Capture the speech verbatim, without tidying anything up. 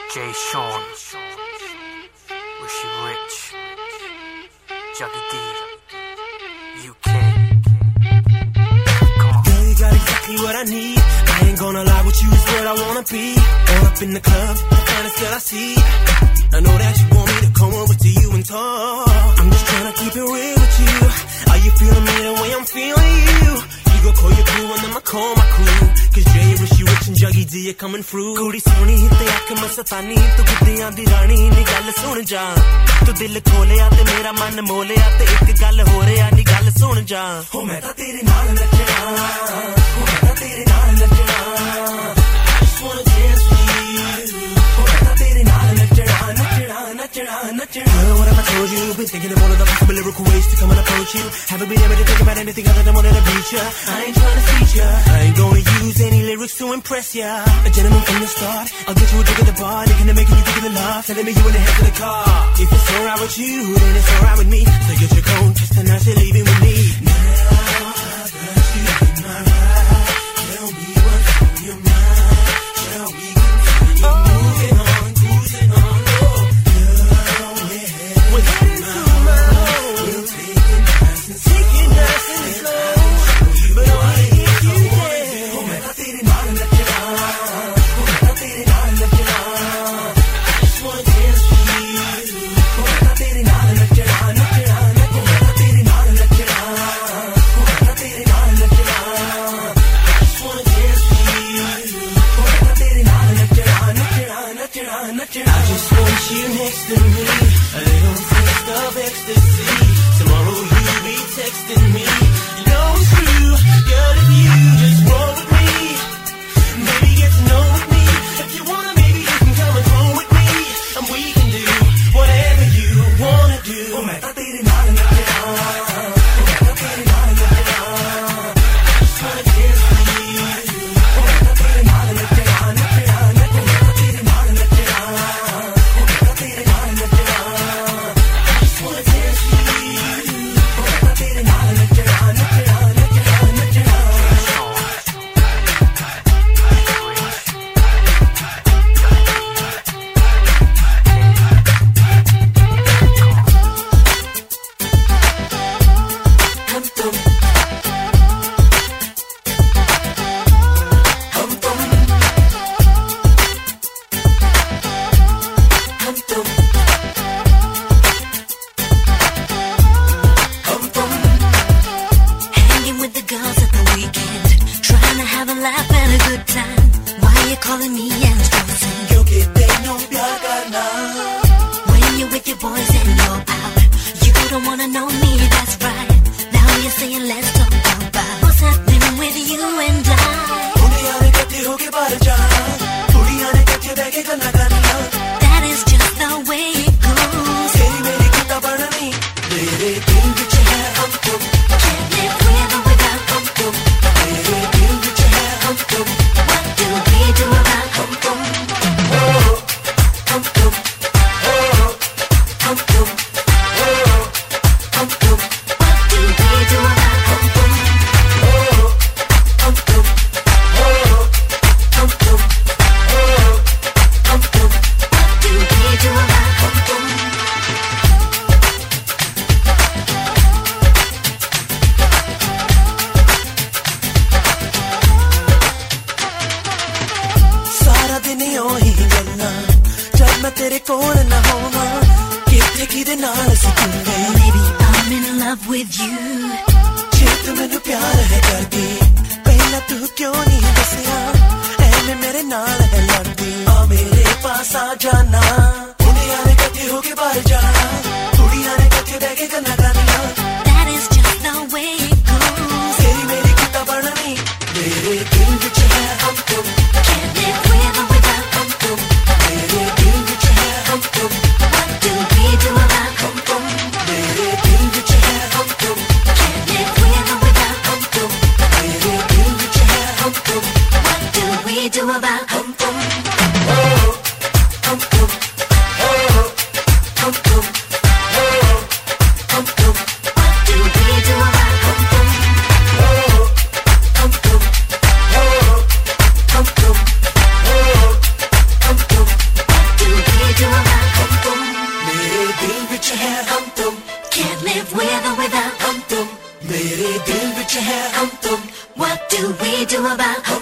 Jay Sean, Wish You Rich, Juggy D, U K. Come on. Girl, you got exactly what I need. I ain't gonna lie, with you is where I wanna be. All up in the club, the finest girl I see. I know that you want me to come over to you and talk. I'm just trying to keep it real with you. Are you feeling me the way I'm feeling you? You go call your crew and then I call my crew. Cause Jay, Wish You Rich and Juggy D are coming through. Kudi soni te aake masatani, tu guddiyan di rani ni gall sun ja. Tu dil kholeya te mera man moleya te ek gall ho reya ni gall sun ja. Ho main ta tere naal nachna, ho main ta tere naal nachna. I just wanna dance with you. Ho main ta tere naal nachna, nachna, nachna, nachna. Girl, what have I told you? Been thinking of all of the possible lyrical ways to come and approach you. Haven't been able to think about anything other than wanting to beat ya. I ain't trying to teach ya. I ain't gonna use any lyrics to impress ya. A gentleman from the start. I'll get you a drink at the bar, thinking of making you think of the love, telling me you in the head of the car. If it's alright with you, then it's alright with me. So get your coat, just and now you're leaving with me. Now that you in my ride, tell me what's on your mind. Shall we continue moving on, cruising on? We're heading to my home. We'll take it nice and slow. Take it nice and slow. But only if you dare. Oh, man, I did it all in the job. Oh, man, I did it all in the job. I just wanna dance with you. Oh, man, I did it all in the job. Oh, man, I did it all in the job. Oh, man, I did it all in the job. I just wanna dance with you. Oh, man, I did it all in the job. I just want you next to me. A little taste of ecstasy. Tomorrow you'll be texting me. You know it's true, girl, if you just roll with me. Maybe get to know with me. If you wanna, maybe you can come and roll with me. And we can do whatever you wanna do. Oh, man, I did it all in the job. Oh, man, I did it all in the job. I just wanna dance with you. Oh, man, I did it all in the job. Oh, man, I did it all in the job. Do about hum, hum, oh, hum, hum. do about